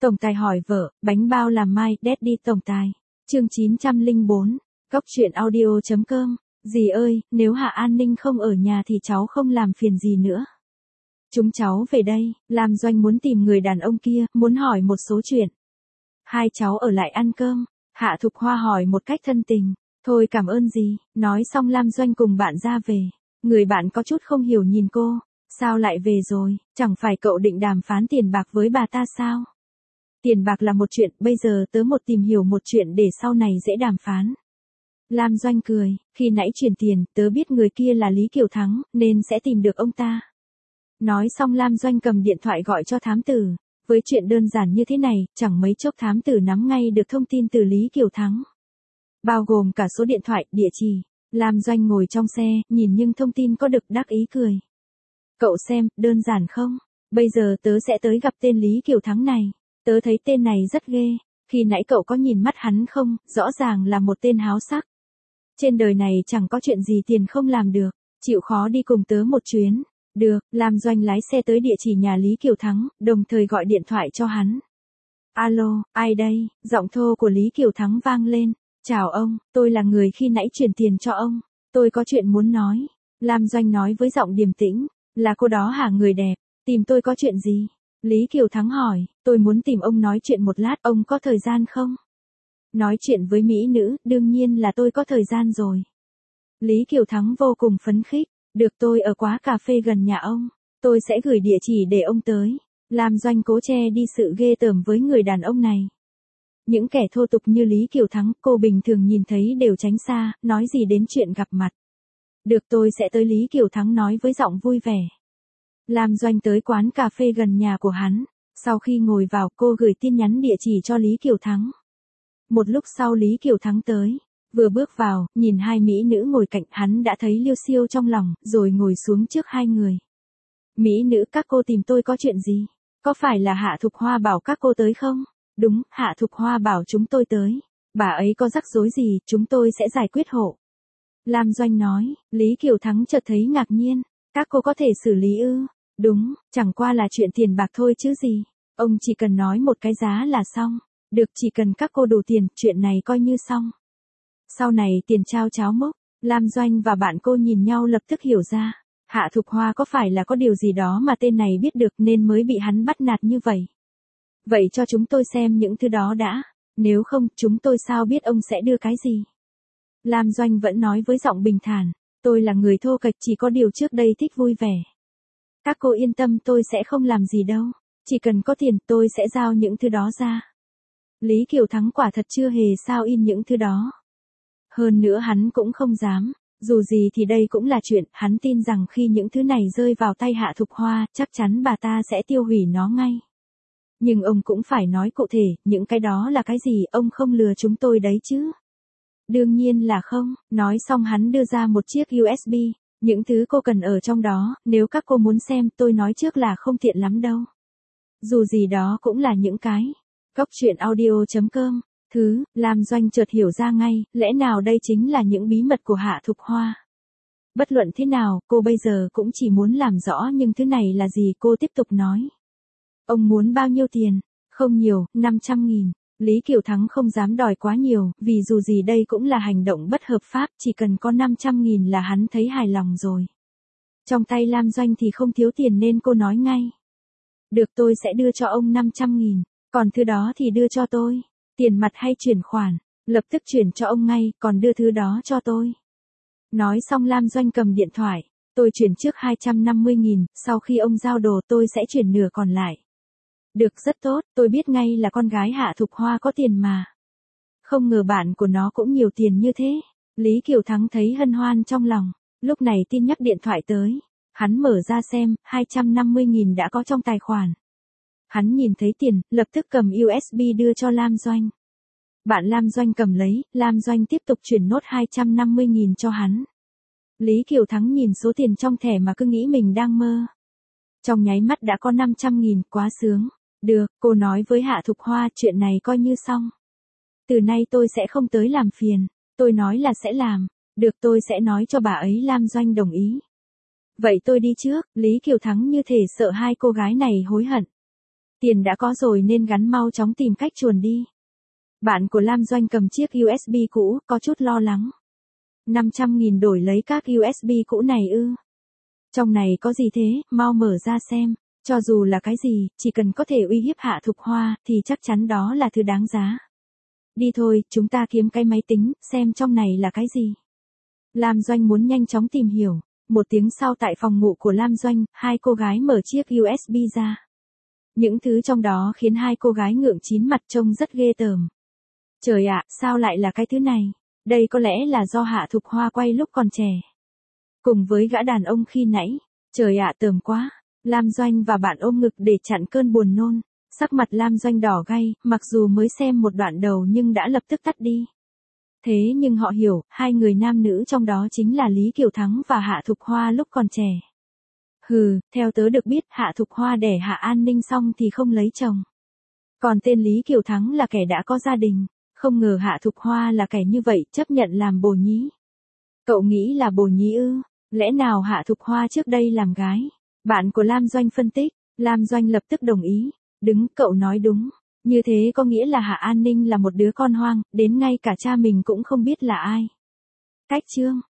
Tổng tài hỏi vợ, bánh bao làm mai, Daddy tổng tài. Chương 904, Góc truyện audio.com. Dì ơi, nếu Hạ An Ninh không ở nhà thì cháu không làm phiền gì nữa. Chúng cháu về đây, Lam Doanh muốn tìm người đàn ông kia, muốn hỏi một số chuyện. Hai cháu ở lại ăn cơm, Hạ Thục Hoa hỏi một cách thân tình. Thôi cảm ơn dì, nói xong Lam Doanh cùng bạn ra về. Người bạn có chút không hiểu nhìn cô, sao lại về rồi, chẳng phải cậu định đàm phán tiền bạc với bà ta sao? Tiền bạc là một chuyện, bây giờ tớ một tìm hiểu một chuyện để sau này dễ đàm phán. Lam Doanh cười, khi nãy chuyển tiền, tớ biết người kia là Lý Kiều Thắng, nên sẽ tìm được ông ta. Nói xong Lam Doanh cầm điện thoại gọi cho thám tử. Với chuyện đơn giản như thế này, chẳng mấy chốc thám tử nắm ngay được thông tin từ Lý Kiều Thắng. Bao gồm cả số điện thoại, địa chỉ. Lam Doanh ngồi trong xe, nhìn nhưng thông tin có được đắc ý cười. Cậu xem, đơn giản không? Bây giờ tớ sẽ tới gặp tên Lý Kiều Thắng này. Tớ thấy tên này rất ghê. Khi nãy cậu có nhìn mắt hắn không? Rõ ràng là một tên háo sắc. Trên đời này chẳng có chuyện gì tiền không làm được. Chịu khó đi cùng tớ một chuyến. Được, Lam Doanh lái xe tới địa chỉ nhà Lý Kiều Thắng, đồng thời gọi điện thoại cho hắn. Alo, ai đây? Giọng thô của Lý Kiều Thắng vang lên. Chào ông, tôi là người khi nãy chuyển tiền cho ông. Tôi có chuyện muốn nói. Lam Doanh nói với giọng điềm tĩnh. Là cô đó hả người đẹp? Tìm tôi có chuyện gì? Lý Kiều Thắng hỏi, tôi muốn tìm ông nói chuyện một lát, ông có thời gian không? Nói chuyện với mỹ nữ, đương nhiên là tôi có thời gian rồi. Lý Kiều Thắng vô cùng phấn khích. Được, tôi ở quán cà phê gần nhà ông. Tôi sẽ gửi địa chỉ để ông tới. Lam Doanh cố che đi sự ghê tởm với người đàn ông này. Những kẻ thô tục như Lý Kiều Thắng, cô bình thường nhìn thấy đều tránh xa, nói gì đến chuyện gặp mặt. Được, tôi sẽ tới, Lý Kiều Thắng nói với giọng vui vẻ. Lam Doanh tới quán cà phê gần nhà của hắn. Sau khi ngồi vào, cô gửi tin nhắn địa chỉ cho Lý Kiều Thắng. Một lúc sau Lý Kiều Thắng tới. Vừa bước vào, nhìn hai mỹ nữ ngồi cạnh, hắn đã thấy liêu xiêu trong lòng, rồi ngồi xuống trước hai người. Mỹ nữ, các cô tìm tôi có chuyện gì? Có phải là Hạ Thục Hoa bảo các cô tới không? Đúng, Hạ Thục Hoa bảo chúng tôi tới. Bà ấy có rắc rối gì, chúng tôi sẽ giải quyết hộ. Lam Doanh nói, Lý Kiều Thắng chợt thấy ngạc nhiên. Các cô có thể xử lý ư? Đúng, chẳng qua là chuyện tiền bạc thôi chứ gì. Ông chỉ cần nói một cái giá là xong. Được, chỉ cần các cô đủ tiền, chuyện này coi như xong. Sau này tiền trao cháo mốc, Lam Doanh và bạn cô nhìn nhau lập tức hiểu ra. Hạ Thục Hoa có phải là có điều gì đó mà tên này biết được nên mới bị hắn bắt nạt như vậy. Vậy cho chúng tôi xem những thứ đó đã. Nếu không, chúng tôi sao biết ông sẽ đưa cái gì? Lam Doanh vẫn nói với giọng bình thản. Tôi là người thô kệch, chỉ có điều trước đây thích vui vẻ. Các cô yên tâm, tôi sẽ không làm gì đâu. Chỉ cần có tiền, tôi sẽ giao những thứ đó ra. Lý Kiều Thắng quả thật chưa hề sao in những thứ đó. Hơn nữa hắn cũng không dám. Dù gì thì đây cũng là chuyện, hắn tin rằng khi những thứ này rơi vào tay Hạ Thục Hoa, chắc chắn bà ta sẽ tiêu hủy nó ngay. Nhưng ông cũng phải nói cụ thể, những cái đó là cái gì, ông không lừa chúng tôi đấy chứ. Đương nhiên là không, nói xong hắn đưa ra một chiếc USB. Những thứ cô cần ở trong đó, nếu các cô muốn xem, tôi nói trước là không tiện lắm đâu. Dù gì đó cũng là những cái. Góc truyện audio.com. Lam Doanh chợt hiểu ra ngay, lẽ nào đây chính là những bí mật của Hạ Thục Hoa. Bất luận thế nào, cô bây giờ cũng chỉ muốn làm rõ nhưng thứ này là gì, cô tiếp tục nói. Ông muốn bao nhiêu tiền? Không nhiều, 500.000. Lý Kiều Thắng không dám đòi quá nhiều, vì dù gì đây cũng là hành động bất hợp pháp, chỉ cần có 500.000 là hắn thấy hài lòng rồi. Trong tay Lam Doanh thì không thiếu tiền nên cô nói ngay. Được, tôi sẽ đưa cho ông 500.000, còn thứ đó thì đưa cho tôi. Tiền mặt hay chuyển khoản? Lập tức chuyển cho ông ngay, còn đưa thứ đó cho tôi. Nói xong Lam Doanh cầm điện thoại. Tôi chuyển trước 250.000, sau khi ông giao đồ tôi sẽ chuyển nửa còn lại. Được, rất tốt, tôi biết ngay là con gái Hạ Thục Hoa có tiền mà. Không ngờ bạn của nó cũng nhiều tiền như thế. Lý Kiều Thắng thấy hân hoan trong lòng. Lúc này tin nhắc điện thoại tới. Hắn mở ra xem, 250.000 đã có trong tài khoản. Hắn nhìn thấy tiền, lập tức cầm USB đưa cho Lam Doanh. Bạn Lam Doanh cầm lấy, Lam Doanh tiếp tục chuyển nốt 250.000 cho hắn. Lý Kiều Thắng nhìn số tiền trong thẻ mà cứ nghĩ mình đang mơ. Trong nháy mắt đã có 500.000, quá sướng. Được, cô nói với Hạ Thục Hoa, chuyện này coi như xong. Từ nay tôi sẽ không tới làm phiền. Tôi nói là sẽ làm. Được, tôi sẽ nói cho bà ấy. Lam Doanh đồng ý. Vậy tôi đi trước. Lý Kiều Thắng như thể sợ hai cô gái này hối hận. Tiền đã có rồi nên gắn mau chóng tìm cách chuồn đi. Bạn của Lam Doanh cầm chiếc USB cũ, có chút lo lắng. 500.000 đổi lấy các USB cũ này ư? Trong này có gì thế, mau mở ra xem. Cho dù là cái gì, chỉ cần có thể uy hiếp Hạ Thục Hoa, thì chắc chắn đó là thứ đáng giá. Đi thôi, chúng ta kiếm cái máy tính, xem trong này là cái gì. Lam Doanh muốn nhanh chóng tìm hiểu. Một tiếng sau tại phòng ngủ của Lam Doanh, hai cô gái mở chiếc USB ra. Những thứ trong đó khiến hai cô gái ngượng chín mặt trông rất ghê tởm. Trời ạ, sao lại là cái thứ này? Đây có lẽ là do Hạ Thục Hoa quay lúc còn trẻ. Cùng với gã đàn ông khi nãy. Trời ạ, tởm quá. Lam Doanh và bạn ôm ngực để chặn cơn buồn nôn. Sắc mặt Lam Doanh đỏ gay, mặc dù mới xem một đoạn đầu nhưng đã lập tức tắt đi. Thế nhưng họ hiểu, hai người nam nữ trong đó chính là Lý Kiều Thắng và Hạ Thục Hoa lúc còn trẻ. Hừ, theo tớ được biết Hạ Thục Hoa đẻ Hạ An Ninh xong thì không lấy chồng. Còn tên Lý Kiều Thắng là kẻ đã có gia đình. Không ngờ Hạ Thục Hoa là kẻ như vậy, chấp nhận làm bồ nhí. Cậu nghĩ là bồ nhí ư? Lẽ nào Hạ Thục Hoa trước đây làm gái? Bạn của Lam Doanh phân tích. Lam Doanh lập tức đồng ý. Cậu nói đúng. Như thế có nghĩa là Hạ An Ninh là một đứa con hoang, đến ngay cả cha mình cũng không biết là ai. Cách chương